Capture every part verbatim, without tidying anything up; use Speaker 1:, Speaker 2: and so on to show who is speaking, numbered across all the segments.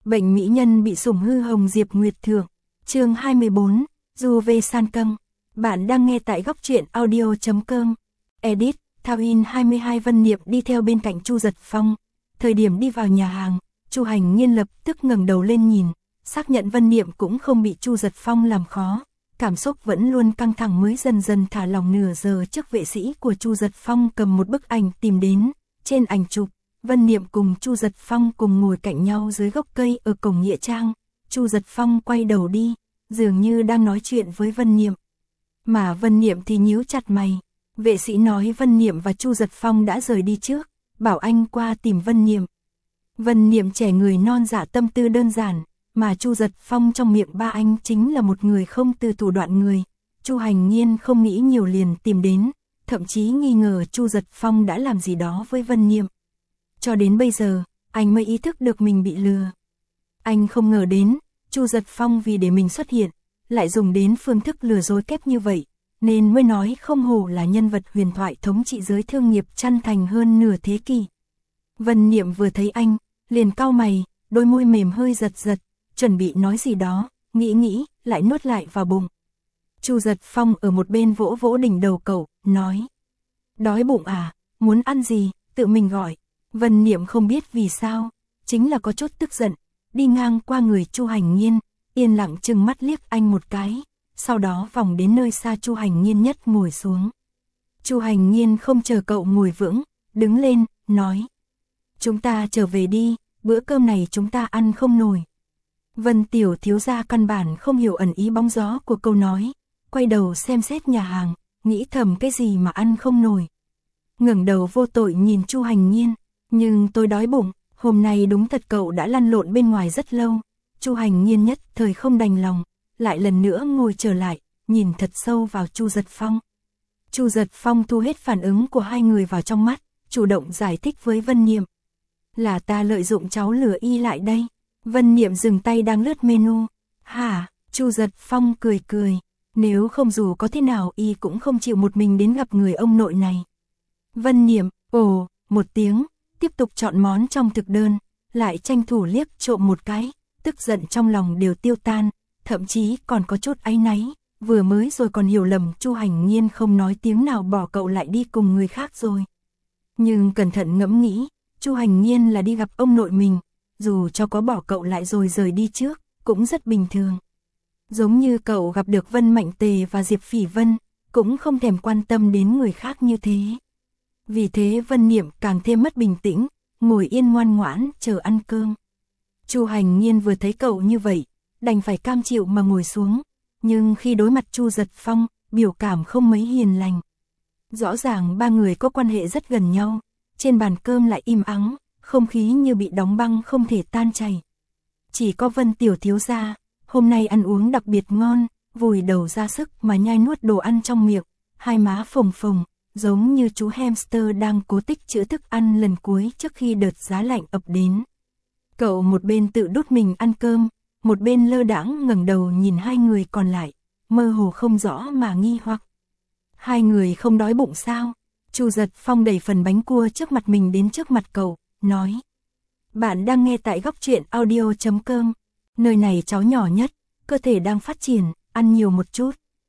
Speaker 1: Bệnh mỹ nhân bị sủng hư hồng Diệp Nguyệt Thượng. Chương hai mươi bốn, Du về san căng. Bạn đang nghe tại góc truyện audio chấm com. Edit, Thao in hai mươi hai. Vân Niệm đi theo bên cạnh Chu Giật Phong. Thời điểm đi vào nhà hàng, Chu Hành Nhiên lập tức ngẩng đầu lên nhìn, xác nhận Vân Niệm cũng không bị Chu Giật Phong làm khó. Cảm xúc vẫn luôn căng thẳng mới dần dần thả lỏng. Nửa giờ trước vệ sĩ của Chu Giật Phong cầm một bức ảnh tìm đến. Trên ảnh chụp, Vân Niệm cùng Chu Giật Phong cùng ngồi cạnh nhau dưới gốc cây ở cổng nghĩa trang. Chu Giật Phong quay đầu đi, dường như đang nói chuyện với Vân Niệm. Mà Vân Niệm thì nhíu chặt mày. Vệ sĩ nói Vân Niệm và Chu Giật Phong đã rời đi trước, bảo anh qua tìm Vân Niệm. Vân Niệm trẻ người non dạ tâm tư đơn giản, mà Chu Giật Phong trong miệng ba anh chính là một người không từ thủ đoạn người. Chu Hành Nhiên không nghĩ nhiều liền tìm đến, thậm chí nghi ngờ Chu Giật Phong đã làm gì đó với Vân Niệm. Cho đến bây giờ, anh mới ý thức được mình bị lừa. Anh không ngờ đến, Chu Giật Phong vì để mình xuất hiện, lại dùng đến phương thức lừa dối kép như vậy, nên mới nói không hổ là nhân vật huyền thoại thống trị giới thương nghiệp chăn thành hơn nửa thế kỷ. Vân Niệm vừa thấy anh, liền cau mày, đôi môi mềm hơi giật giật, chuẩn bị nói gì đó, nghĩ nghĩ, lại nuốt lại vào bụng. Chu Giật Phong ở một bên vỗ vỗ đỉnh đầu cậu, nói: "Đói bụng à, muốn ăn gì, tự mình gọi." Vân Niệm không biết vì sao, chính là có chút tức giận, đi ngang qua người Chu Hành Nhiên, yên lặng chừng mắt liếc anh một cái, sau đó vòng đến nơi xa Chu Hành Nhiên nhất ngồi xuống. Chu Hành Nhiên không chờ cậu ngồi vững, đứng lên, nói: "Chúng ta trở về đi, bữa cơm này chúng ta ăn không nổi." Vân tiểu thiếu gia căn bản không hiểu ẩn ý bóng gió của câu nói, quay đầu xem xét nhà hàng, nghĩ thầm cái gì mà ăn không nổi. Ngẩng đầu vô tội nhìn Chu Hành Nhiên, "Nhưng tôi đói bụng, hôm nay đúng thật cậu đã lăn lộn bên ngoài rất lâu." Chu Hành Nhiên nhất thời không đành lòng, lại lần nữa ngồi trở lại, nhìn thật sâu vào Chu Giật Phong. Chu Giật Phong thu hết phản ứng của hai người vào trong mắt, chủ động giải thích với Vân Niệm: "Là ta lợi dụng cháu lừa y lại đây." Vân Niệm dừng tay đang lướt menu. "Hả?" Chu Giật Phong cười cười, "Nếu không dù có thế nào y cũng không chịu một mình đến gặp người ông nội này." Vân Niệm ồ một tiếng, tiếp tục chọn món trong thực đơn, lại tranh thủ liếc trộm một cái, tức giận trong lòng đều tiêu tan, thậm chí còn có chút áy náy, vừa mới rồi còn hiểu lầm Chu Hành Nhiên không nói tiếng nào bỏ cậu lại đi cùng người khác rồi. Nhưng cẩn thận ngẫm nghĩ, Chu Hành Nhiên là đi gặp ông nội mình, dù cho có bỏ cậu lại rồi rời đi trước, cũng rất bình thường. Giống như cậu gặp được Vân Mạnh Tề và Diệp Phỉ Vân, cũng không thèm quan tâm đến người khác như thế. Vì thế Vân Niệm càng thêm mất bình tĩnh, ngồi yên ngoan ngoãn chờ ăn cơm. Chu Hành Nhiên vừa thấy cậu như vậy, đành phải cam chịu mà ngồi xuống, nhưng khi đối mặt Chu Giật Phong, biểu cảm không mấy hiền lành. Rõ ràng ba người có quan hệ rất gần nhau, trên bàn cơm lại im ắng, không khí như bị đóng băng không thể tan chảy. Chỉ có Vân tiểu thiếu gia, hôm nay ăn uống đặc biệt ngon, vùi đầu ra sức mà nhai nuốt đồ ăn trong miệng, hai má phồng phồng, giống như chú hamster đang cố tích trữ thức ăn lần cuối trước khi đợt giá lạnh ập đến. Cậu một bên tự đút mình ăn cơm, một bên lơ đãng ngẩng đầu nhìn hai người còn lại, mơ hồ không rõ mà nghi hoặc. "Hai người không đói bụng sao?" Chu Giật Phong đẩy phần bánh cua trước mặt mình đến trước mặt cậu, nói: "Bạn đang nghe tại góc truyện audio chấm com. Nơi này cháu nhỏ nhất, cơ thể đang phát triển, ăn nhiều một chút."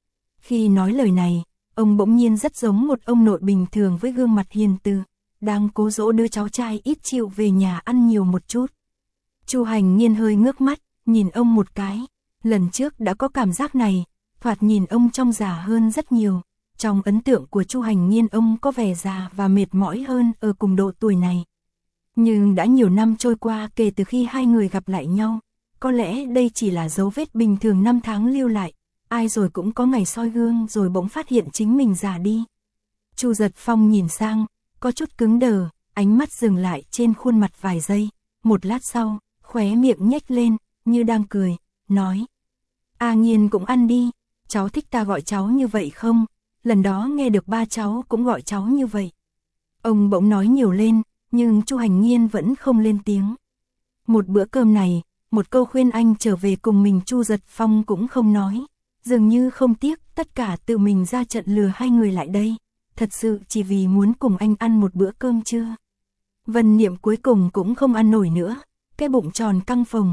Speaker 1: Khi nói lời này, ông bỗng nhiên rất giống một ông nội bình thường với gương mặt hiền từ, đang cố dỗ đứa cháu trai ít chịu về nhà ăn nhiều một chút. Chu Hành Nhiên hơi ngước mắt, nhìn ông một cái, lần trước đã có cảm giác này, thoạt nhìn ông trông già hơn rất nhiều. Trong ấn tượng của Chu Hành Nhiên ông có vẻ già và mệt mỏi hơn ở cùng độ tuổi này. Nhưng đã nhiều năm trôi qua kể từ khi hai người gặp lại nhau, có lẽ đây chỉ là dấu vết bình thường năm tháng lưu lại, ai rồi cũng có ngày soi gương rồi bỗng phát hiện chính mình già đi. Chu Giật Phong nhìn sang, có chút cứng đờ, ánh mắt dừng lại trên khuôn mặt vài giây, một lát sau, khóe miệng nhếch lên, như đang cười, nói: "A Nhiên cũng ăn đi, cháu thích ta gọi cháu như vậy không? Lần đó nghe được ba cháu cũng gọi cháu như vậy." Ông bỗng nói nhiều lên, nhưng Chu Hành Nhiên vẫn không lên tiếng. Một bữa cơm này, một câu khuyên anh trở về cùng mình Chu Giật Phong cũng không nói, dường như không tiếc tất cả tự mình ra trận lừa hai người lại đây, thật sự chỉ vì muốn cùng anh ăn một bữa cơm trưa. Vân Niệm cuối cùng cũng không ăn nổi nữa, cái bụng tròn căng phồng,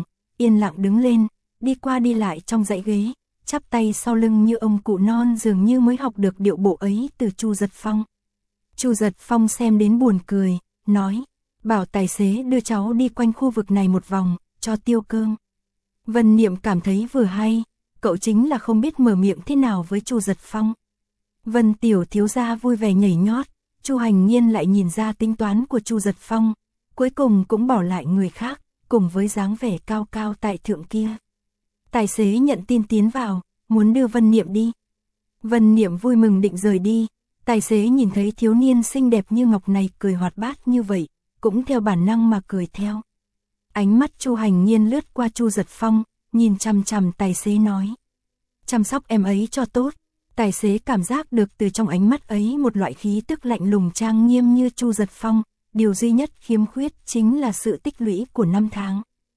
Speaker 1: yên lặng đứng lên, đi qua đi lại trong dãy ghế, chắp tay sau lưng như ông cụ non dường như mới học được điệu bộ ấy từ Chu Giật Phong. Chu Giật Phong xem đến buồn cười, nói, bảo tài xế đưa cháu đi quanh khu vực này một vòng, cho tiêu cơm. Vân Niệm cảm thấy vừa hay, cậu chính là không biết mở miệng thế nào với Chu Giật Phong. Vân tiểu thiếu gia vui vẻ nhảy nhót, Chu Hành Nhiên lại nhìn ra tính toán của Chu Giật Phong, cuối cùng cũng bỏ lại người khác, cùng với dáng vẻ cao cao tại thượng kia. Tài xế nhận tin tiến vào, muốn đưa Vân Niệm đi. Vân Niệm vui mừng định rời đi, tài xế nhìn thấy thiếu niên xinh đẹp như ngọc này cười hoạt bát như vậy, cũng theo bản năng mà cười theo. Ánh mắt Chu Hành Nhiên lướt qua Chu Giật Phong, nhìn chằm chằm tài xế nói. Chăm sóc em ấy cho tốt. Tài xế cảm giác được từ trong ánh mắt ấy một loại khí tức lạnh lùng trang nghiêm như Chu Giật Phong, điều duy nhất khiếm khuyết chính là sự tích lũy của năm tháng.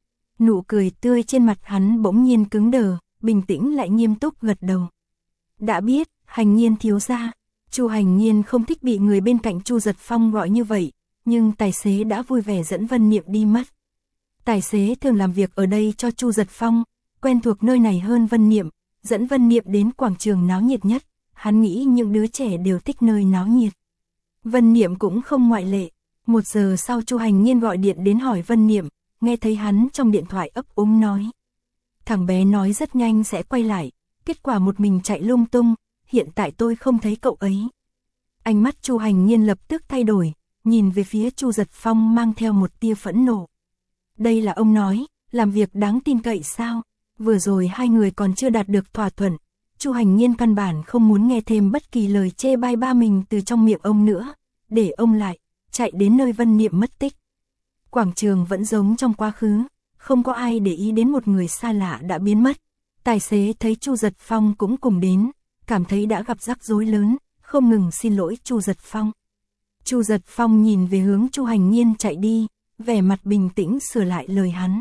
Speaker 1: Nụ cười tươi trên mặt hắn bỗng nhiên cứng đờ, bình tĩnh lại nghiêm túc gật đầu. Đã biết, Hành Nhiên thiếu gia. Chu Hành Nhiên không thích bị người bên cạnh Chu Giật Phong gọi như vậy, nhưng tài xế đã vui vẻ dẫn Vân Niệm đi mất. Tài xế thường làm việc ở đây cho Chu Giật Phong, quen thuộc nơi này hơn Vân Niệm, dẫn Vân Niệm đến quảng trường náo nhiệt nhất, hắn nghĩ những đứa trẻ đều thích nơi náo nhiệt. Vân Niệm cũng không ngoại lệ. Một giờ sau Chu Hành Nhiên gọi điện đến hỏi Vân Niệm, nghe thấy hắn trong điện thoại ấp úng nói. Thằng bé nói rất nhanh sẽ quay lại, kết quả một mình chạy lung tung, hiện tại tôi không thấy cậu ấy. Ánh mắt Chu Hành Nhiên lập tức thay đổi, nhìn về phía Chu Giật Phong mang theo một tia phẫn nộ. Đây là ông nói, làm việc đáng tin cậy sao? Vừa rồi hai người còn chưa đạt được thỏa thuận, Chu Hành Nhiên căn bản không muốn nghe thêm bất kỳ lời chê bai ba mình từ trong miệng ông nữa, để ông lại, chạy đến nơi Vân Niệm mất tích. Quảng trường vẫn giống trong quá khứ, không có ai để ý đến một người xa lạ đã biến mất. Tài xế thấy Chu Giật Phong cũng cùng đến, cảm thấy đã gặp rắc rối lớn, không ngừng xin lỗi Chu Giật Phong. Chu Giật Phong nhìn về hướng Chu Hành Nhiên chạy đi, vẻ mặt bình tĩnh sửa lại lời hắn.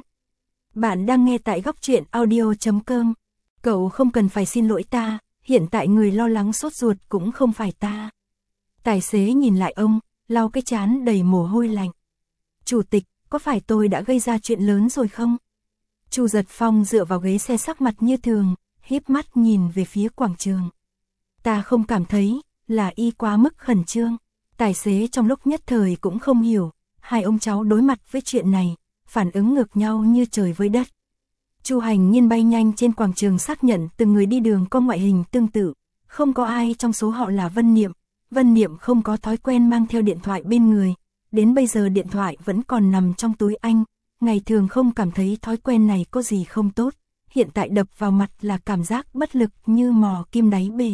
Speaker 1: Bạn đang nghe tại góc truyện audio chấm com. Cậu không cần phải xin lỗi ta, hiện tại người lo lắng sốt ruột cũng không phải ta. Tài xế nhìn lại ông, lau cái trán đầy mồ hôi lạnh. Chủ tịch, có phải tôi đã gây ra chuyện lớn rồi không? Chu Giật Phong dựa vào ghế xe sắc mặt như thường, híp mắt nhìn về phía quảng trường. Ta không cảm thấy, là y quá mức khẩn trương. Tài xế trong lúc nhất thời cũng không hiểu, hai ông cháu đối mặt với chuyện này, phản ứng ngược nhau như trời với đất. Chu Hành Nhiên bay nhanh trên quảng trường xác nhận từng người đi đường có ngoại hình tương tự, không có ai trong số họ là Vân Niệm. Vân Niệm không có thói quen mang theo điện thoại bên người, đến bây giờ điện thoại vẫn còn nằm trong túi anh, ngày thường không cảm thấy thói quen này có gì không tốt, hiện tại đập vào mặt là cảm giác bất lực như mò kim đáy bể.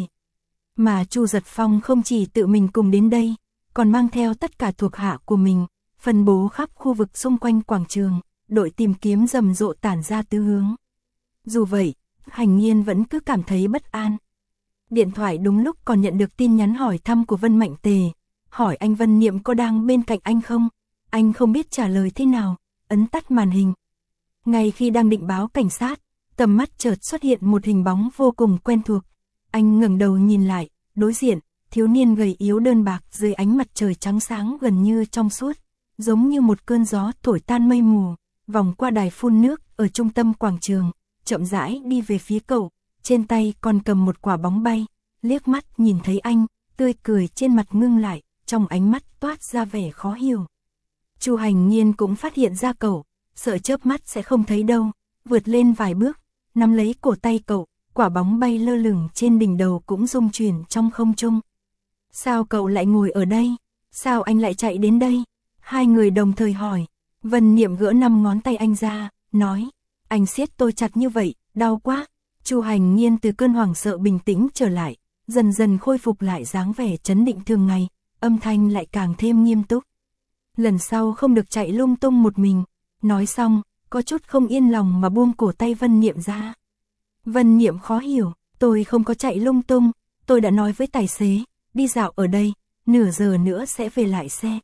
Speaker 1: Mà Chu Giật Phong không chỉ tự mình cùng đến đây, còn mang theo tất cả thuộc hạ của mình, phân bố khắp khu vực xung quanh quảng trường, đội tìm kiếm rầm rộ tản ra tứ hướng. Dù vậy, Hành Nhiên vẫn cứ cảm thấy bất an. Điện thoại đúng lúc còn nhận được tin nhắn hỏi thăm của Vân Mạnh Tề, hỏi anh Vân Niệm có đang bên cạnh anh không? Anh không biết trả lời thế nào, ấn tắt màn hình. Ngay khi đang định báo cảnh sát, tầm mắt chợt xuất hiện một hình bóng vô cùng quen thuộc. Anh ngẩng đầu nhìn lại, đối diện, thiếu niên gầy yếu đơn bạc dưới ánh mặt trời trắng sáng gần như trong suốt, giống như một cơn gió thổi tan mây mù, vòng qua đài phun nước ở trung tâm quảng trường, chậm rãi đi về phía cậu, trên tay còn cầm một quả bóng bay, liếc mắt nhìn thấy anh, tươi cười trên mặt ngưng lại, trong ánh mắt toát ra vẻ khó hiểu. Chu Hành Nhiên cũng phát hiện ra cậu, sợ chớp mắt sẽ không thấy đâu, vượt lên vài bước, nắm lấy cổ tay cậu, quả bóng bay lơ lửng trên đỉnh đầu cũng rung chuyển trong không trung. Sao cậu lại ngồi ở đây? Sao anh lại chạy đến đây? Hai người đồng thời hỏi. Vân Niệm gỡ năm ngón tay anh ra, nói, anh siết tôi chặt như vậy, đau quá. Chu Hành Nhiên từ cơn hoảng sợ bình tĩnh trở lại, dần dần khôi phục lại dáng vẻ trấn định thường ngày, âm thanh lại càng thêm nghiêm túc. Lần sau không được chạy lung tung một mình. Nói xong, có chút không yên lòng mà buông cổ tay Vân Niệm ra. Vân Niệm khó hiểu, tôi không có chạy lung tung, tôi đã nói với tài xế, đi dạo ở đây, nửa giờ nữa sẽ về lại xe.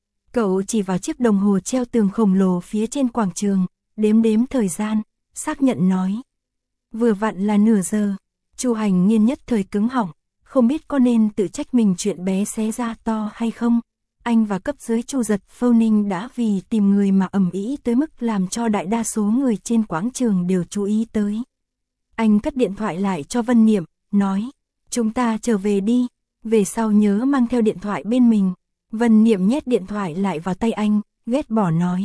Speaker 1: Cậu chỉ vào chiếc đồng hồ treo tường khổng lồ phía trên quảng trường, đếm đếm thời gian, xác nhận nói. Vừa vặn là nửa giờ. Chu Hành Nhiên nhất thời cứng họng, không biết có nên tự trách mình chuyện bé xé ra to hay không. anh và cấp dưới Chu Giật Phâu Ninh đã vì tìm người mà ầm ĩ tới mức làm cho đại đa số người trên quảng trường đều chú ý tới. Anh cất điện thoại lại cho Vân Niệm, nói, chúng ta trở về đi, về sau nhớ mang theo điện thoại bên mình. Vân Niệm nhét điện thoại lại vào tay anh, ghét bỏ nói.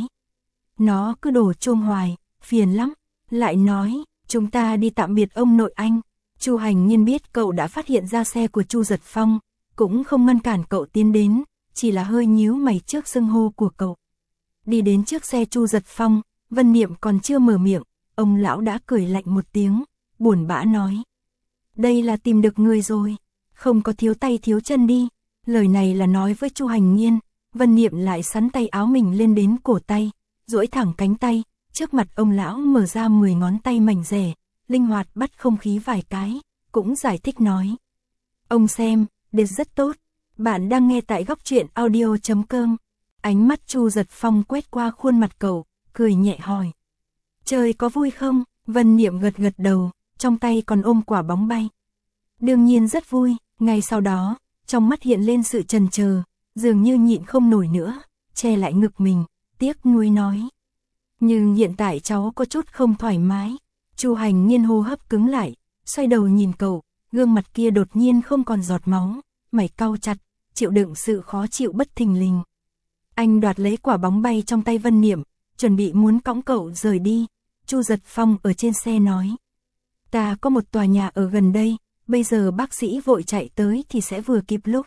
Speaker 1: Nó cứ đổ chuông hoài, phiền lắm, lại nói, chúng ta đi tạm biệt ông nội anh. Chu Hành Nhiên biết cậu đã phát hiện ra xe của Chu Giật Phong, cũng không ngăn cản cậu tiến đến, chỉ là hơi nhíu mày trước xưng hô của cậu. Đi đến trước xe Chu Giật Phong, Vân Niệm còn chưa mở miệng, ông lão đã cười lạnh một tiếng, buồn bã nói. Đây là tìm được người rồi, không có thiếu tay thiếu chân đi. Lời này là nói với Chu Hành Nhiên, Vân Niệm lại sắn tay áo mình lên đến cổ tay, duỗi thẳng cánh tay, trước mặt ông lão mở ra mười ngón tay mảnh rẻ, linh hoạt bắt không khí vài cái, cũng giải thích nói. Ông xem, đẹp rất tốt, bạn đang nghe tại góc truyện audio chấm com. Ánh mắt Chu Giật Phong quét qua khuôn mặt cậu, cười nhẹ hỏi. Chơi có vui không? Vân Niệm gật gật đầu, trong tay còn ôm quả bóng bay. Đương nhiên rất vui, ngay sau đó, trong mắt hiện lên sự chần chờ, dường như nhịn không nổi nữa, che lại ngực mình, tiếc nuối nói. Nhưng hiện tại cháu có chút không thoải mái. Chu Hành Nhiên hô hấp cứng lại, xoay đầu nhìn cậu, gương mặt kia đột nhiên không còn giọt máu, mày cau chặt, chịu đựng sự khó chịu bất thình lình. Anh đoạt lấy quả bóng bay trong tay Vân Niệm, chuẩn bị muốn cõng cậu rời đi. Chu Giật Phong ở trên xe nói. Ta có một tòa nhà ở gần đây, bây giờ bác sĩ vội chạy tới thì sẽ vừa kịp lúc.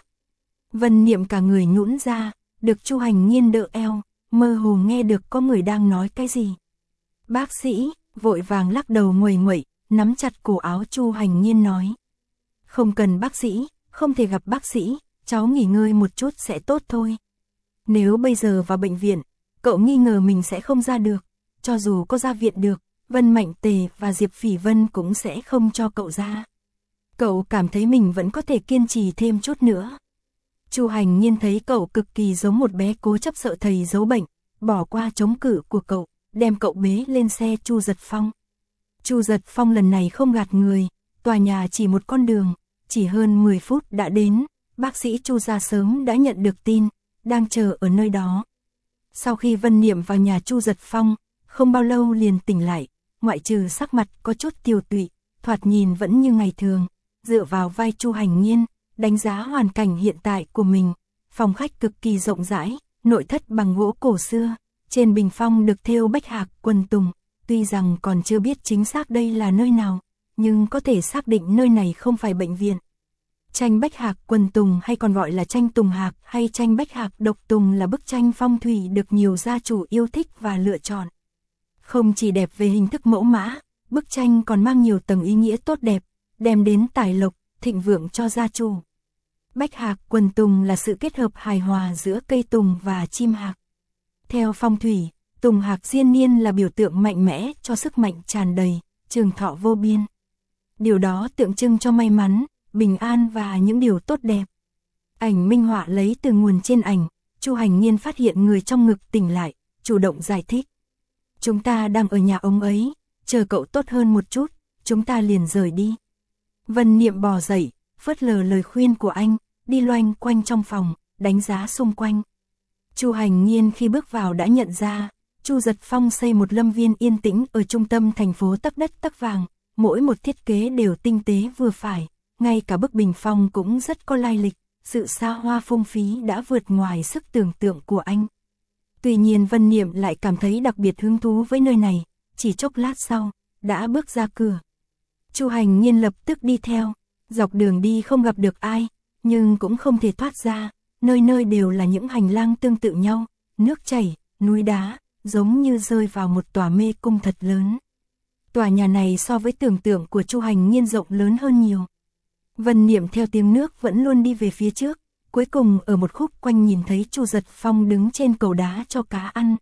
Speaker 1: Vân Niệm cả người nhũn ra, được Chu Hành Nhiên đỡ eo, mơ hồ nghe được có người đang nói cái gì. Bác sĩ, vội vàng lắc đầu nguầy nguậy, nắm chặt cổ áo Chu Hành Nhiên nói. Không cần bác sĩ, không thể gặp bác sĩ, cháu nghỉ ngơi một chút sẽ tốt thôi. Nếu bây giờ vào bệnh viện, cậu nghi ngờ mình sẽ không ra được, cho dù có ra viện được, Vân Mạnh Tề và Diệp Phỉ Vân cũng sẽ không cho cậu ra. Cậu cảm thấy mình vẫn có thể kiên trì thêm chút nữa. Chu Hành Nhiên thấy cậu cực kỳ giống một bé cố chấp sợ thầy giấu bệnh, bỏ qua chống cự của cậu, đem cậu bế lên xe Chu Giật Phong. Chu Giật Phong lần này không gạt người, tòa nhà chỉ một con đường, chỉ hơn mười phút đã đến, bác sĩ Chu ra sớm đã nhận được tin, đang chờ ở nơi đó. Sau khi Vân Niệm vào nhà Chu Giật Phong, không bao lâu liền tỉnh lại, ngoại trừ sắc mặt có chút tiều tụy, thoạt nhìn vẫn như ngày thường, dựa vào vai Chu Hành Nhiên, đánh giá hoàn cảnh hiện tại của mình. Phòng khách cực kỳ rộng rãi, nội thất bằng gỗ cổ xưa, trên bình phong được thêu bách hạc quần tùng, tuy rằng còn chưa biết chính xác đây là nơi nào, nhưng có thể xác định nơi này không phải bệnh viện. Tranh bách hạc quần tùng hay còn gọi là tranh tùng hạc hay tranh bách hạc độc tùng là bức tranh phong thủy được nhiều gia chủ yêu thích và lựa chọn. Không chỉ đẹp về hình thức mẫu mã, bức tranh còn mang nhiều tầng ý nghĩa tốt đẹp, đem đến tài lộc, thịnh vượng cho gia chủ. Bách hạc quần tùng là sự kết hợp hài hòa giữa cây tùng và chim hạc. Theo phong thủy, tùng hạc diên niên là biểu tượng mạnh mẽ cho sức mạnh tràn đầy, trường thọ vô biên. Điều đó tượng trưng cho may mắn, bình an và những điều tốt đẹp. Ảnh minh họa lấy từ nguồn trên ảnh, Chu Hành Nhiên phát hiện người trong ngực tỉnh lại, chủ động giải thích. Chúng ta đang ở nhà ông ấy, chờ cậu tốt hơn một chút, chúng ta liền rời đi. Vân Niệm bò dậy, phớt lờ lời khuyên của anh, đi loanh quanh trong phòng, đánh giá xung quanh. Chu Hành Nhiên khi bước vào đã nhận ra, Chu Giật Phong xây một lâm viên yên tĩnh ở trung tâm thành phố tấc đất tấc vàng, mỗi một thiết kế đều tinh tế vừa phải, ngay cả bức bình phong cũng rất có lai lịch, sự xa hoa phung phí đã vượt ngoài sức tưởng tượng của anh. Tuy nhiên Vân Niệm lại cảm thấy đặc biệt hứng thú với nơi này, chỉ chốc lát sau, đã bước ra cửa. Chu Hành Nhiên lập tức đi theo, dọc đường đi không gặp được ai, nhưng cũng không thể thoát ra, nơi nơi đều là những hành lang tương tự nhau, nước chảy, núi đá, giống như rơi vào một tòa mê cung thật lớn. Tòa nhà này so với tưởng tượng của Chu Hành Nhiên rộng lớn hơn nhiều. Vân Niệm theo tiếng nước vẫn luôn đi về phía trước, cuối cùng ở một khúc quanh nhìn thấy Chu Giật Phong đứng trên cầu đá cho cá ăn.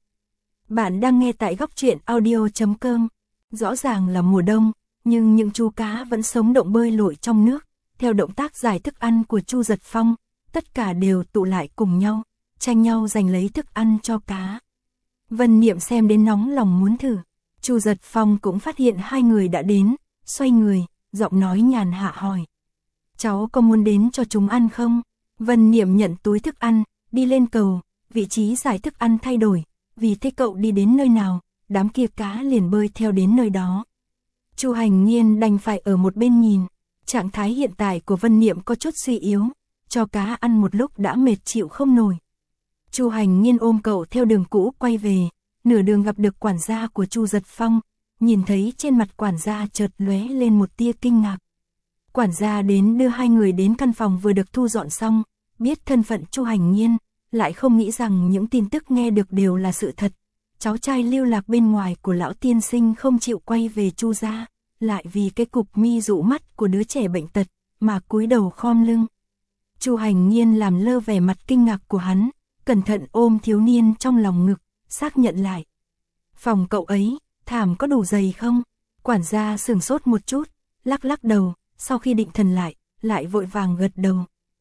Speaker 1: Bạn đang nghe tại góc truyện audio chấm com. Rõ ràng là mùa đông, nhưng những chú cá vẫn sống động bơi lội trong nước. Theo động tác giải thức ăn của Chu Giật Phong, tất cả đều tụ lại cùng nhau, tranh nhau giành lấy thức ăn cho cá. Vân Niệm xem đến nóng lòng muốn thử. Chu Giật Phong cũng phát hiện hai người đã đến, xoay người, giọng nói nhàn hạ hỏi. Cháu có muốn đến cho chúng ăn không? Vân Niệm nhận túi thức ăn, đi lên cầu, vị trí giải thức ăn thay đổi, vì thế cậu đi đến nơi nào, đám kia cá liền bơi theo đến nơi đó. Chu Hành Nhiên đành phải ở một bên nhìn, trạng thái hiện tại của Vân Niệm có chút suy yếu, cho cá ăn một lúc đã mệt chịu không nổi. Chu Hành Nhiên ôm cậu theo đường cũ quay về, nửa đường gặp được quản gia của Chu Giật Phong, nhìn thấy trên mặt quản gia chợt lóe lên một tia kinh ngạc. Quản gia đến đưa hai người đến căn phòng vừa được thu dọn xong, biết thân phận Chu Hành Nhiên, lại không nghĩ rằng những tin tức nghe được đều là sự thật. Cháu trai lưu lạc bên ngoài của lão tiên sinh không chịu quay về Chu gia, lại vì cái cục mi dụ mắt của đứa trẻ bệnh tật mà cúi đầu khom lưng. Chu Hành Nhiên làm lơ vẻ mặt kinh ngạc của hắn, cẩn thận ôm thiếu niên trong lòng ngực, xác nhận lại. Phòng cậu ấy, thảm có đủ dày không? Quản gia sửng sốt một chút, lắc lắc đầu, sau khi định thần lại, lại vội vàng gật đầu.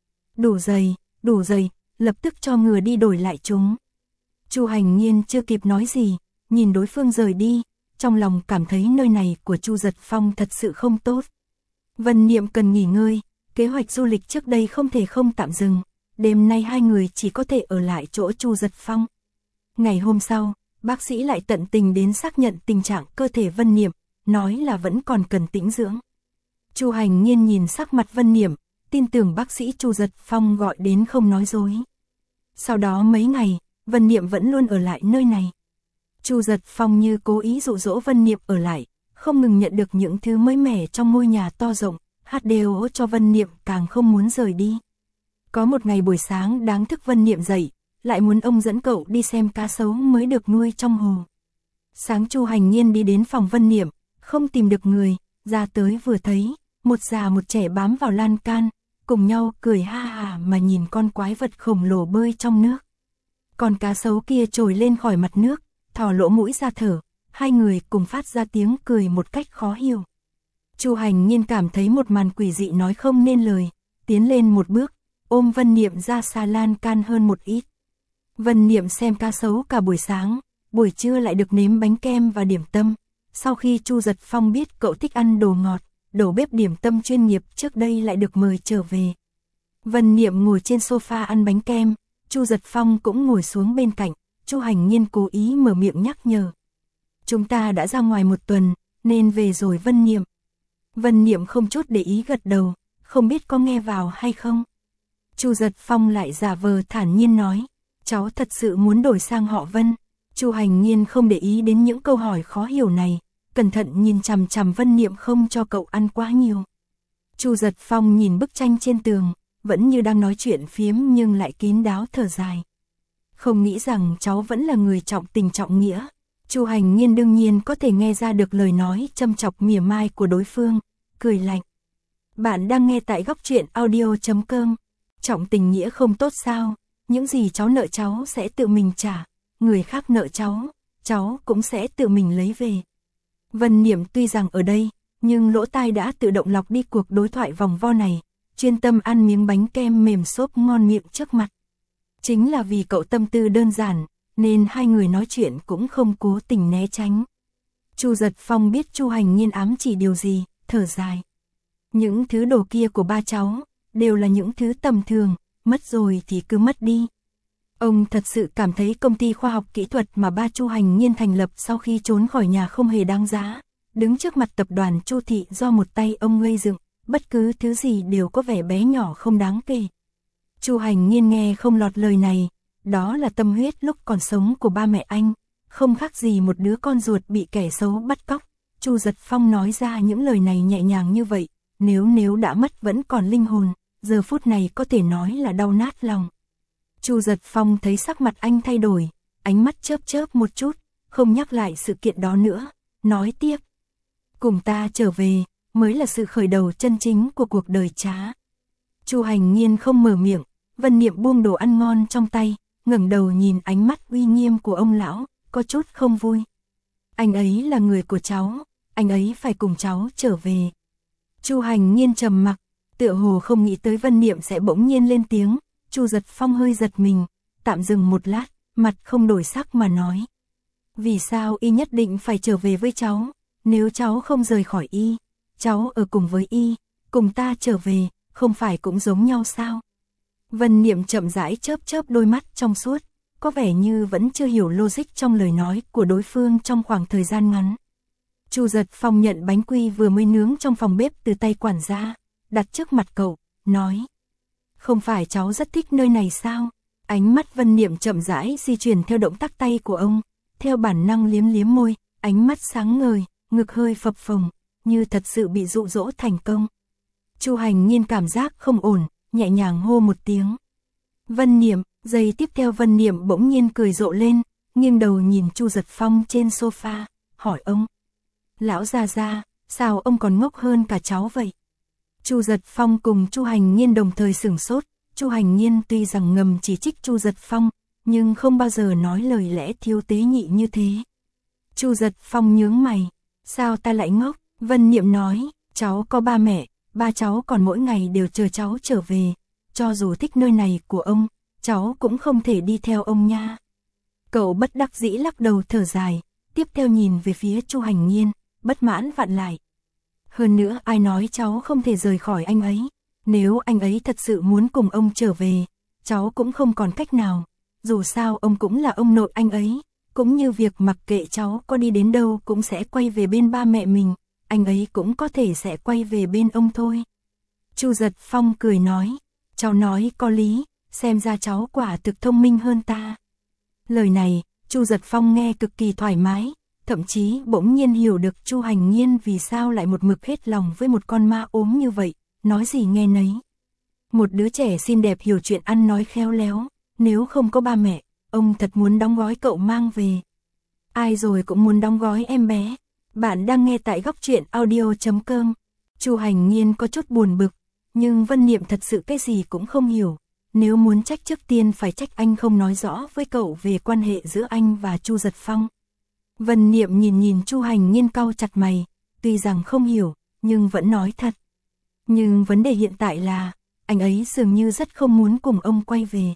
Speaker 1: Đủ dày, đủ dày, lập tức cho người đi đổi lại chúng. Chu Hành Nhiên chưa kịp nói gì, nhìn đối phương rời đi, trong lòng cảm thấy nơi này của Chu Giật Phong thật sự không tốt. Vân Niệm cần nghỉ ngơi, kế hoạch du lịch trước đây không thể không tạm dừng, đêm nay hai người chỉ có thể ở lại chỗ Chu Giật Phong. Ngày hôm sau, bác sĩ lại tận tình đến xác nhận tình trạng cơ thể Vân Niệm, nói là vẫn còn cần tĩnh dưỡng. Chu Hành Nhiên nhìn sắc mặt Vân Niệm, tin tưởng bác sĩ Chu Giật Phong gọi đến không nói dối. Sau đó mấy ngày, Vân Niệm vẫn luôn ở lại nơi này. Chu Giật Phong như cố ý dụ dỗ Vân Niệm ở lại, không ngừng nhận được những thứ mới mẻ trong ngôi nhà to rộng, hát đê ô cho Vân Niệm càng không muốn rời đi. Có một ngày buổi sáng đáng thức Vân Niệm dậy, lại muốn ông dẫn cậu đi xem cá sấu mới được nuôi trong hồ. Sáng Chu Hành Nhiên đi đến phòng Vân Niệm, không tìm được người, ra tới vừa thấy, một già một trẻ bám vào lan can, cùng nhau cười ha hà mà nhìn con quái vật khổng lồ bơi trong nước. Con cá sấu kia trồi lên khỏi mặt nước, thò lỗ mũi ra thở, hai người cùng phát ra tiếng cười một cách khó hiểu. Chu Hành Nhiên cảm thấy một màn quỷ dị nói không nên lời, tiến lên một bước, ôm Vân Niệm ra xa lan can hơn một ít. Vân Niệm xem cá sấu cả buổi sáng, buổi trưa lại được nếm bánh kem và điểm tâm. Sau khi Chu Giật Phong biết cậu thích ăn đồ ngọt, đầu bếp điểm tâm chuyên nghiệp trước đây lại được mời trở về. Vân Niệm ngồi trên sofa ăn bánh kem, Chu Giật Phong cũng ngồi xuống bên cạnh, Chu Hành Nhiên cố ý mở miệng nhắc nhở. Chúng ta đã ra ngoài một tuần, nên về rồi Vân Niệm. Vân Niệm không chút để ý gật đầu, không biết có nghe vào hay không. Chu Giật Phong lại giả vờ thản nhiên nói, cháu thật sự muốn đổi sang họ Vân. Chu Hành Nhiên không để ý đến những câu hỏi khó hiểu này, cẩn thận nhìn chằm chằm Vân Niệm không cho cậu ăn quá nhiều. Chu Giật Phong nhìn bức tranh trên tường, vẫn như đang nói chuyện phiếm nhưng lại kín đáo thở dài. Không nghĩ rằng cháu vẫn là người trọng tình trọng nghĩa. Chu Hành Nhiên đương nhiên có thể nghe ra được lời nói châm chọc mỉa mai của đối phương, cười lạnh. Bạn đang nghe tại góc truyện audio chấm com. Trọng tình nghĩa không tốt sao? Những gì cháu nợ cháu sẽ tự mình trả, người khác nợ cháu, cháu cũng sẽ tự mình lấy về. Vân Niệm tuy rằng ở đây, nhưng lỗ tai đã tự động lọc đi cuộc đối thoại vòng vo này, chuyên tâm ăn miếng bánh kem mềm xốp ngon miệng trước mặt. Chính là vì cậu tâm tư đơn giản, nên hai người nói chuyện cũng không cố tình né tránh. Chu Giật Phong biết Chu Hành Nhiên ám chỉ điều gì, thở dài. Những thứ đồ kia của ba cháu, đều là những thứ tầm thường, mất rồi thì cứ mất đi. Ông thật sự cảm thấy công ty khoa học kỹ thuật mà ba Chu Hành Nhiên thành lập sau khi trốn khỏi nhà không hề đáng giá. Đứng trước mặt tập đoàn Chu Thị do một tay ông gây dựng, bất cứ thứ gì đều có vẻ bé nhỏ không đáng kể. Chu Hành Nhiên nghe không lọt lời này, đó là tâm huyết lúc còn sống của ba mẹ anh, không khác gì một đứa con ruột bị kẻ xấu bắt cóc. Chu Giật Phong nói ra những lời này nhẹ nhàng như vậy, nếu nếu đã mất vẫn còn linh hồn, giờ phút này có thể nói là đau nát lòng. Chu Giật Phong thấy sắc mặt anh thay đổi, ánh mắt chớp chớp một chút, không nhắc lại sự kiện đó nữa, nói tiếp. Cùng ta trở về, mới là sự khởi đầu chân chính của cuộc đời trá. Chu Hành Nhiên không mở miệng, Vân Niệm buông đồ ăn ngon trong tay, ngẩng đầu nhìn ánh mắt uy nghiêm của ông lão, có chút không vui. Anh ấy là người của cháu, anh ấy phải cùng cháu trở về. Chu Hành Nhiên trầm mặc, tựa hồ không nghĩ tới Vân Niệm sẽ bỗng nhiên lên tiếng. Chu Giật Phong hơi giật mình, tạm dừng một lát, mặt không đổi sắc mà nói. Vì sao y nhất định phải trở về với cháu, nếu cháu không rời khỏi y, cháu ở cùng với y, cùng ta trở về, không phải cũng giống nhau sao? Vân Niệm chậm rãi chớp chớp đôi mắt trong suốt, có vẻ như vẫn chưa hiểu logic trong lời nói của đối phương trong khoảng thời gian ngắn. Chu Giật Phong nhận bánh quy vừa mới nướng trong phòng bếp từ tay quản gia, đặt trước mặt cậu, nói. Không phải cháu rất thích nơi này sao? Ánh mắt Vân Niệm chậm rãi di chuyển theo động tác tay của ông, theo bản năng liếm liếm môi, ánh mắt sáng ngời, ngực hơi phập phồng, như thật sự bị dụ dỗ thành công. Chu Hành Nhiên cảm giác không ổn, nhẹ nhàng hô một tiếng. Vân Niệm, giây tiếp theo Vân Niệm bỗng nhiên cười rộ lên, nghiêng đầu nhìn Chu Giật Phong trên sofa, hỏi ông. Lão gia gia, sao ông còn ngốc hơn cả cháu vậy? Chu Giật Phong cùng Chu Hành Nhiên đồng thời sửng sốt, Chu Hành Nhiên tuy rằng ngầm chỉ trích Chu Giật Phong, nhưng không bao giờ nói lời lẽ thiếu tế nhị như thế. Chu Giật Phong nhướng mày, sao ta lại ngốc? Vân Niệm nói, cháu có ba mẹ, ba cháu còn mỗi ngày đều chờ cháu trở về, cho dù thích nơi này của ông, cháu cũng không thể đi theo ông nha. Cậu bất đắc dĩ lắc đầu thở dài, tiếp theo nhìn về phía Chu Hành Nhiên, bất mãn vặn lại. Hơn nữa ai nói cháu không thể rời khỏi anh ấy, nếu anh ấy thật sự muốn cùng ông trở về, cháu cũng không còn cách nào, dù sao ông cũng là ông nội anh ấy, cũng như việc mặc kệ cháu có đi đến đâu cũng sẽ quay về bên ba mẹ mình, anh ấy cũng có thể sẽ quay về bên ông thôi. Chu Giật Phong cười nói, cháu nói có lý, xem ra cháu quả thực thông minh hơn ta. Lời này, Chu Giật Phong nghe cực kỳ thoải mái, thậm chí bỗng nhiên hiểu được Chu Hành Nhiên vì sao lại một mực hết lòng với một con ma ốm như vậy, nói gì nghe nấy. Một đứa trẻ xinh đẹp hiểu chuyện ăn nói khéo léo, nếu không có ba mẹ, ông thật muốn đóng gói cậu mang về. Ai rồi cũng muốn đóng gói em bé. Bạn đang nghe tại góc truyện audio chấm com. Chu Hành Nhiên có chút buồn bực, nhưng Vân Niệm thật sự cái gì cũng không hiểu. Nếu muốn trách trước tiên phải trách anh không nói rõ với cậu về quan hệ giữa anh và Chu Giật Phong. Vân Niệm nhìn nhìn Chu Hành Nhiên cau chặt mày, tuy rằng không hiểu, nhưng vẫn nói thật. Nhưng vấn đề hiện tại là, anh ấy dường như rất không muốn cùng ông quay về.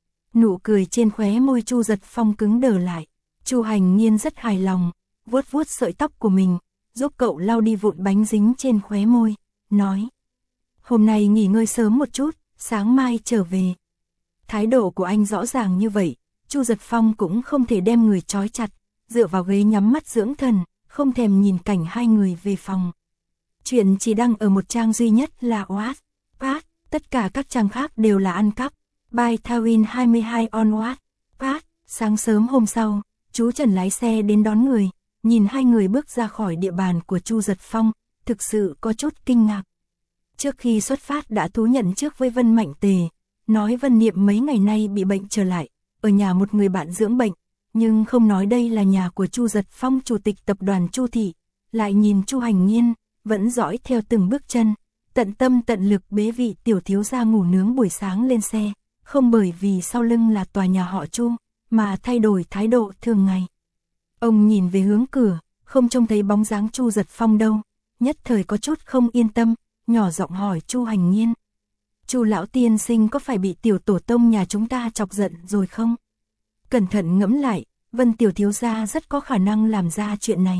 Speaker 1: Nụ cười trên khóe môi Chu Giật Phong cứng đờ lại. Chu Hành Nhiên rất hài lòng, vuốt vuốt sợi tóc của mình, giúp cậu lau đi vụn bánh dính trên khóe môi, nói. Hôm nay nghỉ ngơi sớm một chút, sáng mai trở về. Thái độ của anh rõ ràng như vậy, Chu Giật Phong cũng không thể đem người trói chặt, dựa vào ghế nhắm mắt dưỡng thần, không thèm nhìn cảnh hai người về phòng. Chuyện chỉ đăng ở một trang duy nhất là Wattpad, tất cả các trang khác đều là ăn cắp. By Thawin hai mươi hai on Wattpad. Sáng sớm hôm sau, chú Trần lái xe đến đón người, nhìn hai người bước ra khỏi địa bàn của Chu Giật Phong, thực sự có chút kinh ngạc. Trước khi xuất phát đã thú nhận trước với Vân Mạnh Tề, nói Vân Niệm mấy ngày nay bị bệnh trở lại, ở nhà một người bạn dưỡng bệnh, nhưng không nói đây là nhà của Chu Giật Phong chủ tịch tập đoàn Chu Thị, lại nhìn Chu Hành Nhiên, vẫn dõi theo từng bước chân, tận tâm tận lực bế vị tiểu thiếu gia ngủ nướng buổi sáng lên xe, không bởi vì sau lưng là tòa nhà họ Chu, mà thay đổi thái độ thường ngày. Ông nhìn về hướng cửa, không trông thấy bóng dáng Chu Giật Phong đâu, nhất thời có chút không yên tâm, nhỏ giọng hỏi Chu Hành Nhiên. Chu lão tiên sinh có phải bị tiểu tổ tông nhà chúng ta chọc giận rồi không? Cẩn thận ngẫm lại, Vân tiểu thiếu gia rất có khả năng làm ra chuyện này.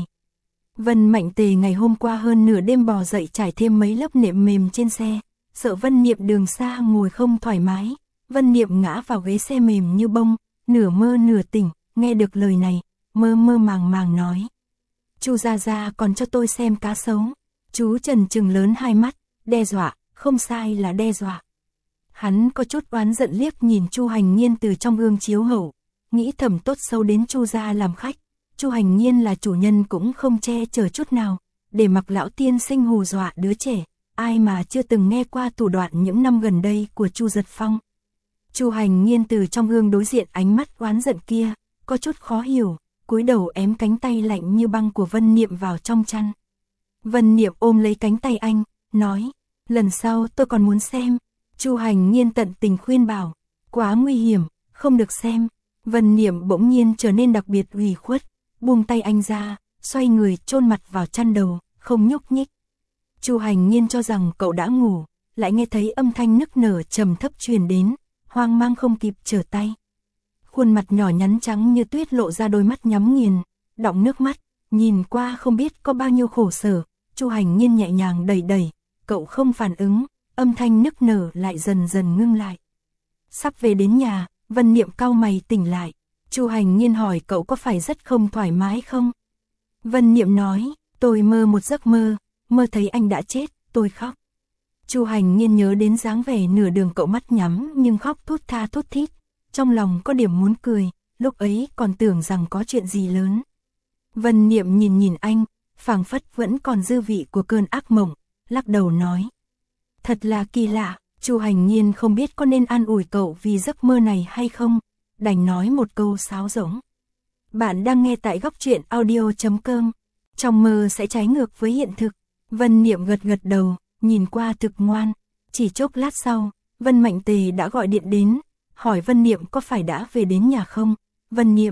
Speaker 1: Vân Mạnh Tề ngày hôm qua hơn nửa đêm bò dậy trải thêm mấy lớp nệm mềm trên xe, sợ Vân Niệm đường xa ngồi không thoải mái, Vân Niệm ngã vào ghế xe mềm như bông, nửa mơ nửa tỉnh, nghe được lời này, mơ mơ màng màng nói. Chu gia gia còn cho tôi xem cá sấu. Chú Trần trừng lớn hai mắt, đe dọa, không sai là đe dọa. Hắn có chút oán giận liếc nhìn Chu Hành Nhiên từ trong gương chiếu hậu, nghĩ thầm tốt xấu đến Chu gia làm khách, Chu Hành Nhiên là chủ nhân cũng không che chở chút nào, để mặc lão tiên sinh hù dọa đứa trẻ, ai mà chưa từng nghe qua thủ đoạn những năm gần đây của Chu Giật Phong. Chu Hành Nhiên từ trong gương đối diện ánh mắt oán giận kia, có chút khó hiểu, cúi đầu ém cánh tay lạnh như băng của Vân Niệm vào trong chăn. Vân Niệm ôm lấy cánh tay anh, nói, lần sau tôi còn muốn xem. Chu Hành Nhiên tận tình khuyên bảo, quá nguy hiểm, không được xem. Vân Niệm bỗng nhiên trở nên đặc biệt ủy khuất, buông tay anh ra, xoay người chôn mặt vào chăn đầu, không nhúc nhích. Chu Hành Nhiên cho rằng cậu đã ngủ, lại nghe thấy âm thanh nức nở trầm thấp truyền đến, hoang mang không kịp trở tay. Khuôn mặt nhỏ nhắn trắng như tuyết lộ ra đôi mắt nhắm nghiền, đọng nước mắt, nhìn qua không biết có bao nhiêu khổ sở. Chu Hành Nhiên nhẹ nhàng đẩy đẩy, cậu không phản ứng, âm thanh nức nở lại dần dần ngưng lại. Sắp về đến nhà, Vân Niệm cau mày tỉnh lại. Chu Hành Nhiên hỏi cậu có phải rất không thoải mái không? Vân Niệm nói, tôi mơ một giấc mơ, mơ thấy anh đã chết, tôi khóc. Chu Hành Nhiên nhớ đến dáng vẻ nửa đường cậu mắt nhắm nhưng khóc thút tha thút thít, trong lòng có điểm muốn cười, lúc ấy còn tưởng rằng có chuyện gì lớn. Vân Niệm nhìn nhìn anh, phảng phất vẫn còn dư vị của cơn ác mộng, lắc đầu nói. Thật là kỳ lạ, Chu Hành Nhiên không biết có nên an ủi cậu vì giấc mơ này hay không, đành nói một câu sáo rỗng. Bạn đang nghe tại góc truyện audio chấm com, trong mơ sẽ trái ngược với hiện thực. Vân Niệm gật gật đầu, nhìn qua thực ngoan. Chỉ chốc lát sau, Vân Mạnh Tề đã gọi điện đến, hỏi Vân Niệm có phải đã về đến nhà không? Vân Niệm.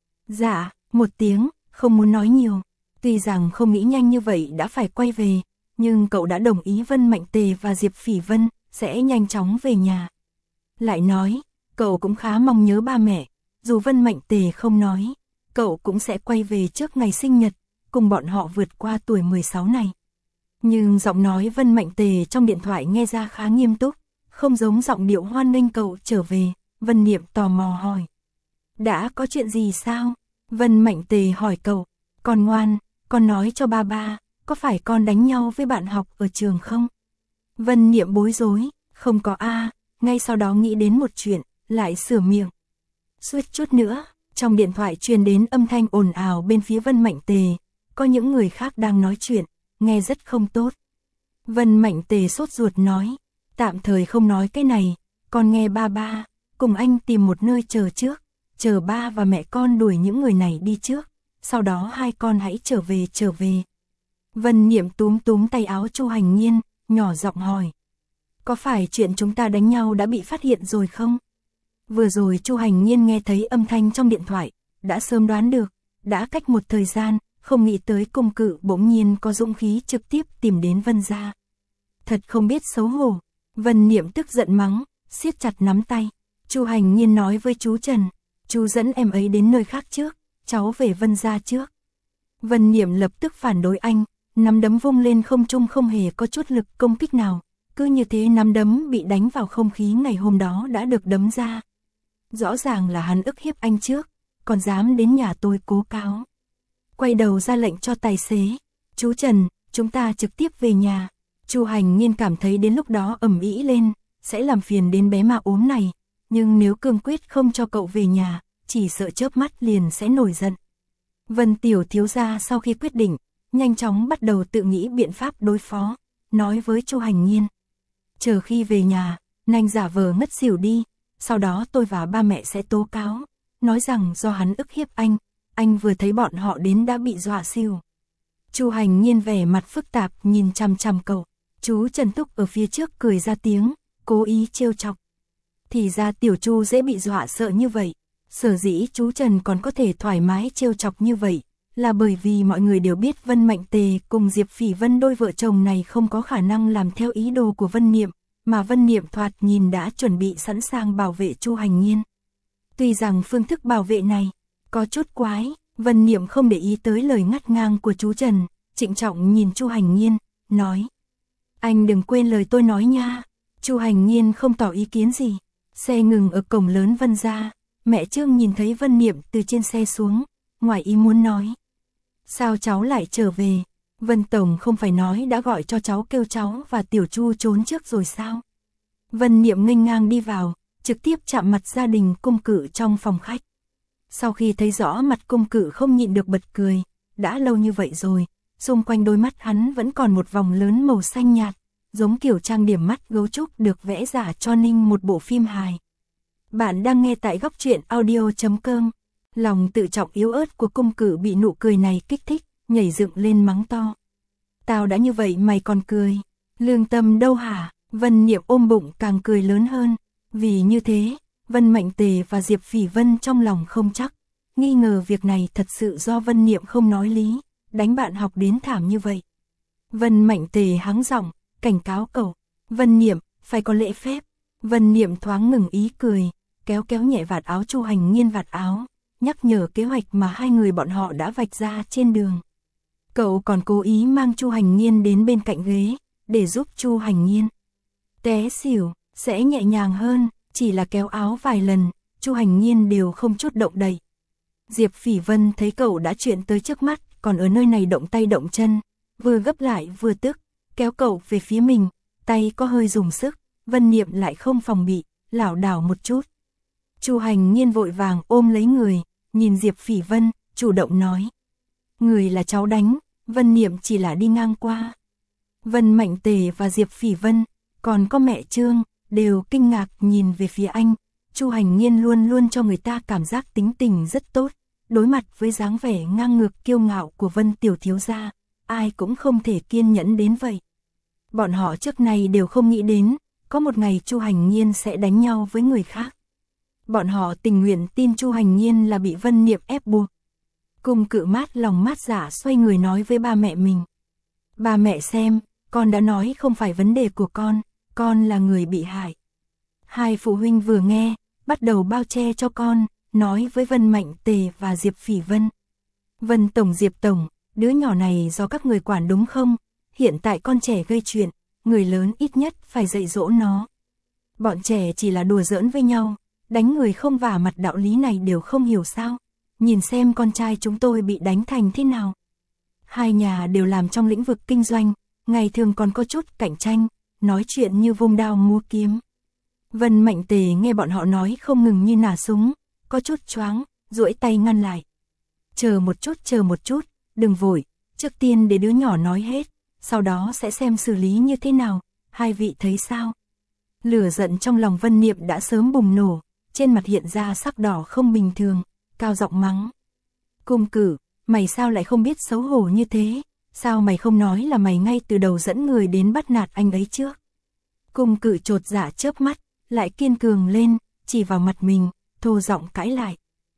Speaker 1: Dạ, một tiếng, không muốn nói nhiều. Tuy rằng không nghĩ nhanh như vậy đã phải quay về, nhưng cậu đã đồng ý Vân Mạnh Tề và Diệp Phỉ Vân sẽ nhanh chóng về nhà. Lại nói, cậu cũng khá mong nhớ ba mẹ, dù Vân Mạnh Tề không nói, cậu cũng sẽ quay về trước ngày sinh nhật, cùng bọn họ vượt qua tuổi mười sáu này. Nhưng giọng nói Vân Mạnh Tề trong điện thoại nghe ra khá nghiêm túc, không giống giọng điệu hoan nghênh cậu trở về. Vân Niệm tò mò hỏi. Đã có chuyện gì sao? Vân Mạnh Tề hỏi cậu. Con ngoan, con nói cho ba ba, có phải con đánh nhau với bạn học ở trường không? Vân Niệm bối rối, không có a. Ngay sau đó nghĩ đến một chuyện, lại sửa miệng. Suýt chút nữa, trong điện thoại truyền đến âm thanh ồn ào bên phía Vân Mạnh Tề, có những người khác đang nói chuyện, nghe rất không tốt. Vân Mạnh Tề sốt ruột nói, tạm thời không nói cái này, con nghe ba ba, cùng anh tìm một nơi chờ trước, chờ ba và mẹ con đuổi những người này đi trước, sau đó hai con hãy trở về trở về. Vân Niệm túm túm tay áo Chu Hành Nhiên, nhỏ giọng hỏi. Có phải chuyện chúng ta đánh nhau đã bị phát hiện rồi không? Vừa rồi Chu Hành Nhiên nghe thấy âm thanh trong điện thoại, đã sớm đoán được, đã cách một thời gian, không nghĩ tới Cung Cự bỗng nhiên có dũng khí trực tiếp tìm đến Vân gia. Thật không biết xấu hổ. Vân Niệm tức giận mắng, siết chặt nắm tay. Chu Hành Nhiên nói với chú Trần, chú dẫn em ấy đến nơi khác trước, cháu về Vân gia trước. Vân Niệm lập tức phản đối anh, nắm đấm vung lên không trung không hề có chút lực công kích nào, cứ như thế nắm đấm bị đánh vào không khí ngày hôm đó đã được đấm ra. Rõ ràng là hắn ức hiếp anh trước, còn dám đến nhà tôi cố cáo. Quay đầu ra lệnh cho tài xế, chú Trần, chúng ta trực tiếp về nhà. Chu Hành Nhiên cảm thấy đến lúc đó ầm ĩ lên, sẽ làm phiền đến bé ma ốm này, nhưng nếu cương quyết không cho cậu về nhà, chỉ sợ chớp mắt liền sẽ nổi giận. Vân tiểu thiếu gia sau khi quyết định, nhanh chóng bắt đầu tự nghĩ biện pháp đối phó, nói với Chu Hành Nhiên. Chờ khi về nhà, nhanh giả vờ ngất xỉu đi, sau đó tôi và ba mẹ sẽ tố cáo, nói rằng do hắn ức hiếp anh, anh vừa thấy bọn họ đến đã bị dọa xỉu. Chu Hành Nhiên vẻ mặt phức tạp nhìn chằm chằm cậu, chú Trần Túc ở phía trước cười ra tiếng, cố ý trêu chọc. Thì ra tiểu Chu dễ bị dọa sợ như vậy, sở dĩ chú Trần còn có thể thoải mái trêu chọc như vậy, là bởi vì mọi người đều biết Vân Mạnh Tề cùng Diệp Phỉ Vân đôi vợ chồng này không có khả năng làm theo ý đồ của Vân Niệm, mà Vân Niệm thoạt nhìn đã chuẩn bị sẵn sàng bảo vệ Chu Hành Nhiên. Tuy rằng phương thức bảo vệ này có chút quái, Vân Niệm không để ý tới lời ngắt ngang của chú Trần, trịnh trọng nhìn Chu Hành Nhiên, nói. Anh đừng quên lời tôi nói nha. Chu Hành Nhiên không tỏ ý kiến gì. Xe ngừng ở cổng lớn Vân gia, mẹ Trương nhìn thấy Vân Niệm từ trên xe xuống, ngoài ý muốn nói. Sao cháu lại trở về? Vân Tổng không phải nói đã gọi cho cháu kêu cháu và Tiểu Chu trốn trước rồi sao? Vân Niệm nghênh ngang đi vào, trực tiếp chạm mặt gia đình Cung Cự trong phòng khách. Sau khi thấy rõ mặt Cung Cự không nhịn được bật cười, đã lâu như vậy rồi, xung quanh đôi mắt hắn vẫn còn một vòng lớn màu xanh nhạt, giống kiểu trang điểm mắt gấu trúc được vẽ giả cho Ninh một bộ phim hài. Bạn đang nghe tại góc truyện audio chấm com. Lòng tự trọng yếu ớt của Cung Cự bị nụ cười này kích thích, nhảy dựng lên mắng to. Tao đã như vậy mày còn cười, lương tâm đâu hả? Vân Niệm ôm bụng càng cười lớn hơn, vì như thế, Vân Mạnh Tề và Diệp Phỉ Vân trong lòng không chắc, nghi ngờ việc này thật sự do Vân Niệm không nói lý, đánh bạn học đến thảm như vậy. Vân Mạnh Tề hắng giọng, cảnh cáo cậu, Vân Niệm, phải có lễ phép. Vân Niệm thoáng ngừng ý cười, kéo kéo nhẹ vạt áo Chu Hành Nhiên vạt áo, nhắc nhở kế hoạch mà hai người bọn họ đã vạch ra trên đường. Cậu còn cố ý mang Chu Hành Nhiên đến bên cạnh ghế, để giúp Chu Hành Nhiên té xỉu, sẽ nhẹ nhàng hơn. chỉ là kéo áo vài lần, Chu Hành Nhiên đều không chút động đậy. Diệp Phỉ Vân thấy cậu đã chuyện tới trước mắt, còn ở nơi này động tay động chân, vừa gấp lại vừa tức, kéo cậu về phía mình, tay có hơi dùng sức, Vân Niệm lại không phòng bị, lảo đảo một chút. Chu Hành Nhiên vội vàng ôm lấy người, nhìn Diệp Phỉ Vân, chủ động nói. Người là cháu đánh, Vân Niệm chỉ là đi ngang qua. Vân Mạnh Tề và Diệp Phỉ Vân, còn có mẹ Trương, đều kinh ngạc nhìn về phía anh. Chu Hành Nhiên luôn luôn cho người ta cảm giác tính tình rất tốt, đối mặt với dáng vẻ ngang ngược kiêu ngạo của Vân tiểu thiếu gia, ai cũng không thể kiên nhẫn đến vậy. Bọn họ trước này đều không nghĩ đến, có một ngày Chu Hành Nhiên sẽ đánh nhau với người khác. Bọn họ tình nguyện tin Chu Hành Nhiên là bị Vân Niệm ép buộc. Cung Cự mát lòng mát dạ xoay người nói với ba mẹ mình. Ba mẹ xem, con đã nói không phải vấn đề của con, con là người bị hại. Hai phụ huynh vừa nghe, bắt đầu bao che cho con, nói với Vân Mạnh Tề và Diệp Phỉ Vân. Vân Tổng Diệp Tổng, đứa nhỏ này do các người quản đúng không? Hiện tại con trẻ gây chuyện, người lớn ít nhất phải dạy dỗ nó. Bọn trẻ chỉ là đùa giỡn với nhau, đánh người không vả mặt đạo lý này đều không hiểu sao. Nhìn xem con trai chúng tôi bị đánh thành thế nào. Hai nhà đều làm trong lĩnh vực kinh doanh, ngày thường còn có chút cạnh tranh, nói chuyện như vung đao múa kiếm. Vân Mạnh Tề nghe bọn họ nói không ngừng như nả súng, có chút choáng, duỗi tay ngăn lại. Chờ một chút, chờ một chút, đừng vội, trước tiên để đứa nhỏ nói hết, sau đó sẽ xem xử lý như thế nào, hai vị thấy sao? Lửa giận trong lòng Vân Niệm đã sớm bùng nổ, trên mặt hiện ra sắc đỏ không bình thường, cao giọng mắng. Cung Cử, mày sao lại không biết xấu hổ như thế, sao mày không nói là mày ngay từ đầu dẫn người đến bắt nạt anh ấy trước? Cung Cử chột dạ chớp mắt, lại kiên cường lên, chỉ vào mặt mình, thô giọng cãi lại.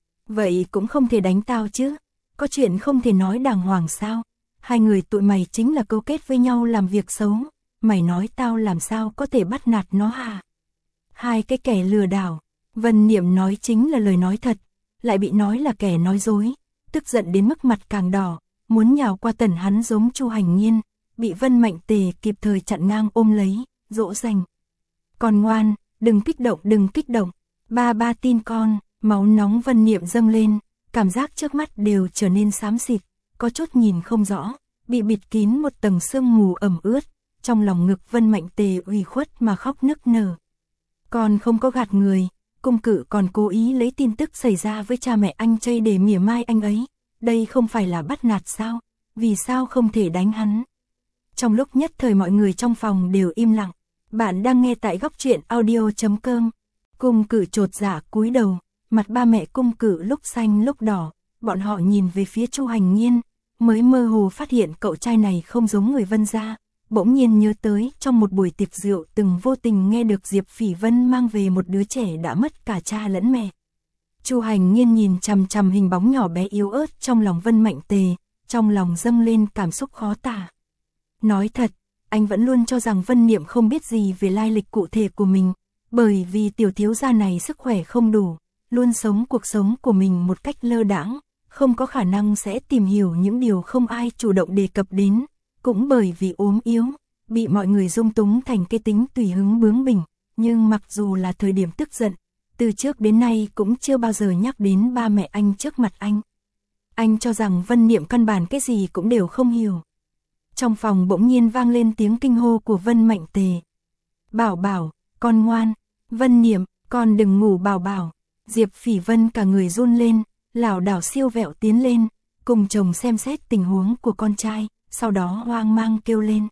Speaker 1: Vậy cũng không thể đánh tao chứ, có chuyện không thể nói đàng hoàng sao? Hai người tụi mày chính là câu kết với nhau làm việc xấu, mày nói tao làm sao có thể bắt nạt nó hả? Hai cái kẻ lừa đảo, Vân Niệm nói chính là lời nói thật, lại bị nói là kẻ nói dối, tức giận đến mức mặt càng đỏ, muốn nhào qua tần hắn giống Chu Hành Nhiên, bị Vân Mạnh Tề kịp thời chặn ngang ôm lấy, dỗ dành. Con ngoan, đừng kích động, đừng kích động, ba ba tin con. Máu nóng Vân Niệm dâng lên, cảm giác trước mắt đều trở nên xám xịt, có chút nhìn không rõ, bị bịt kín một tầng sương mù ẩm ướt, trong lòng ngực Vân Mạnh Tề ủy khuất mà khóc nức nở. Con không có gạt người, Cung Cử còn cố ý lấy tin tức xảy ra với cha mẹ anh chơi để mỉa mai anh ấy, đây không phải là bắt nạt sao, vì sao không thể đánh hắn? Trong lúc nhất thời mọi người trong phòng đều im lặng, bạn đang nghe tại góc truyện audio chấm com. Cung Cử chột dạ cúi đầu. Mặt ba mẹ Cung Cử lúc xanh lúc đỏ, bọn họ nhìn về phía Chu Hành Nhiên, mới mơ hồ phát hiện cậu trai này không giống người Vân gia, bỗng nhiên nhớ tới trong một buổi tiệc rượu từng vô tình nghe được Diệp Phỉ Vân mang về một đứa trẻ đã mất cả cha lẫn mẹ. Chu Hành Nhiên nhìn chằm chằm hình bóng nhỏ bé yếu ớt trong lòng Vân Mạnh Tề, trong lòng dâng lên cảm xúc khó tả. Nói thật, anh vẫn luôn cho rằng Vân Niệm không biết gì về lai lịch cụ thể của mình, bởi vì tiểu thiếu gia này sức khỏe không đủ, luôn sống cuộc sống của mình một cách lơ đãng, không có khả năng sẽ tìm hiểu những điều không ai chủ động đề cập đến, cũng bởi vì ốm yếu, bị mọi người dung túng thành cái tính tùy hứng bướng bỉnh, nhưng mặc dù là thời điểm tức giận, từ trước đến nay cũng chưa bao giờ nhắc đến ba mẹ anh trước mặt anh. Anh cho rằng Vân Niệm căn bản cái gì cũng đều không hiểu. Trong phòng bỗng nhiên vang lên tiếng kinh hô của Vân Mạnh Tề. Bảo Bảo, con ngoan, Vân Niệm, con đừng ngủ Bảo Bảo. Diệp Phỉ Vân cả người run lên, lảo đảo siêu vẹo tiến lên, cùng chồng xem xét tình huống của con trai, sau đó hoang mang kêu lên.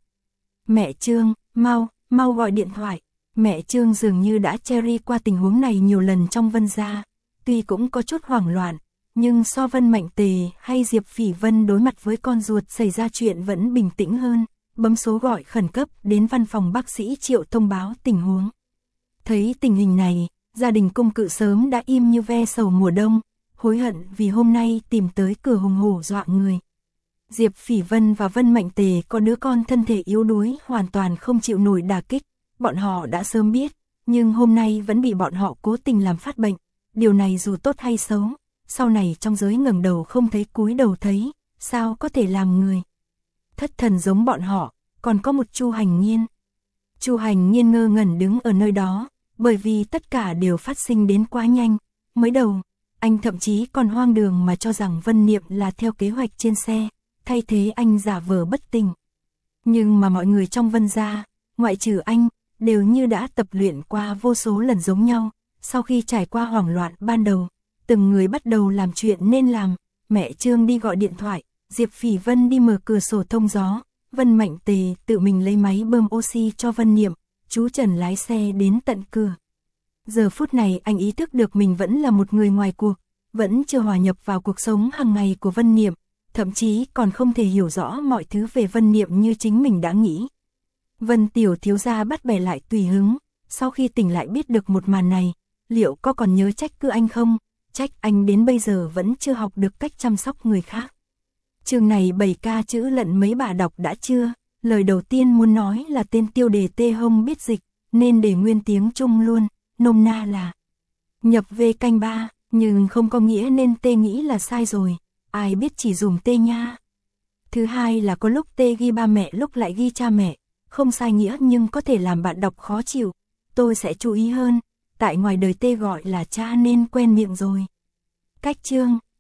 Speaker 1: Mẹ Trương, mau, mau gọi điện thoại. Mẹ Trương dường như đã cherry qua tình huống này nhiều lần trong Vân gia, tuy cũng có chút hoảng loạn, nhưng so Vân Mạnh Tề hay Diệp Phỉ Vân đối mặt với con ruột xảy ra chuyện vẫn bình tĩnh hơn, bấm số gọi khẩn cấp đến văn phòng bác sĩ Triệu thông báo tình huống. Thấy tình hình này, gia đình Cung Cự sớm đã im như ve sầu mùa đông, hối hận vì hôm nay tìm tới cửa hùng hổ dọa người. Diệp Phỉ Vân và Vân Mạnh Tề có đứa con thân thể yếu đuối hoàn toàn không chịu nổi đả kích, bọn họ đã sớm biết, nhưng hôm nay vẫn bị bọn họ cố tình làm phát bệnh, điều này dù tốt hay xấu, sau này trong giới ngẩng đầu không thấy cúi đầu thấy, sao có thể làm người. Thất thần giống bọn họ, còn có một Chu Hành Nhiên. Chu Hành Nhiên ngơ ngẩn đứng ở nơi đó, bởi vì tất cả đều phát sinh đến quá nhanh. Mới đầu, anh thậm chí còn hoang đường mà cho rằng Vân Niệm là theo kế hoạch trên xe, thay thế anh giả vờ bất tỉnh. Nhưng mà mọi người trong Vân gia, ngoại trừ anh, đều như đã tập luyện qua vô số lần giống nhau. Sau khi trải qua hoảng loạn ban đầu, từng người bắt đầu làm chuyện nên làm. Mẹ Trương đi gọi điện thoại, Diệp Phỉ Vân đi mở cửa sổ thông gió, Vân Mạnh Tề tự mình lấy máy bơm oxy cho Vân Niệm, chú Trần lái xe đến tận cửa. Giờ phút này anh ý thức được mình vẫn là một người ngoài cuộc, vẫn chưa hòa nhập vào cuộc sống hàng ngày của Vân Niệm, thậm chí còn không thể hiểu rõ mọi thứ về Vân Niệm như chính mình đã nghĩ. Vân tiểu thiếu gia bắt bẻ lại tùy hứng, sau khi tỉnh lại biết được một màn này, liệu có còn nhớ trách cứ anh không? Trách anh đến bây giờ vẫn chưa học được cách chăm sóc người khác. Chương này bảy ca chữ lận mấy bà đọc đã chưa? Lời đầu tiên muốn nói là tên tiêu đề tê hông biết dịch, nên để nguyên tiếng Trung luôn, nôm na là nhập về canh ba, nhưng không có nghĩa nên tê nghĩ là sai rồi, ai biết chỉ dùng tê nha. Thứ hai là có lúc tê ghi ba mẹ lúc lại ghi cha mẹ, không sai nghĩa nhưng có thể làm bạn đọc khó chịu, tôi sẽ chú ý hơn, tại ngoài đời tê gọi là cha nên quen miệng rồi. Cách chương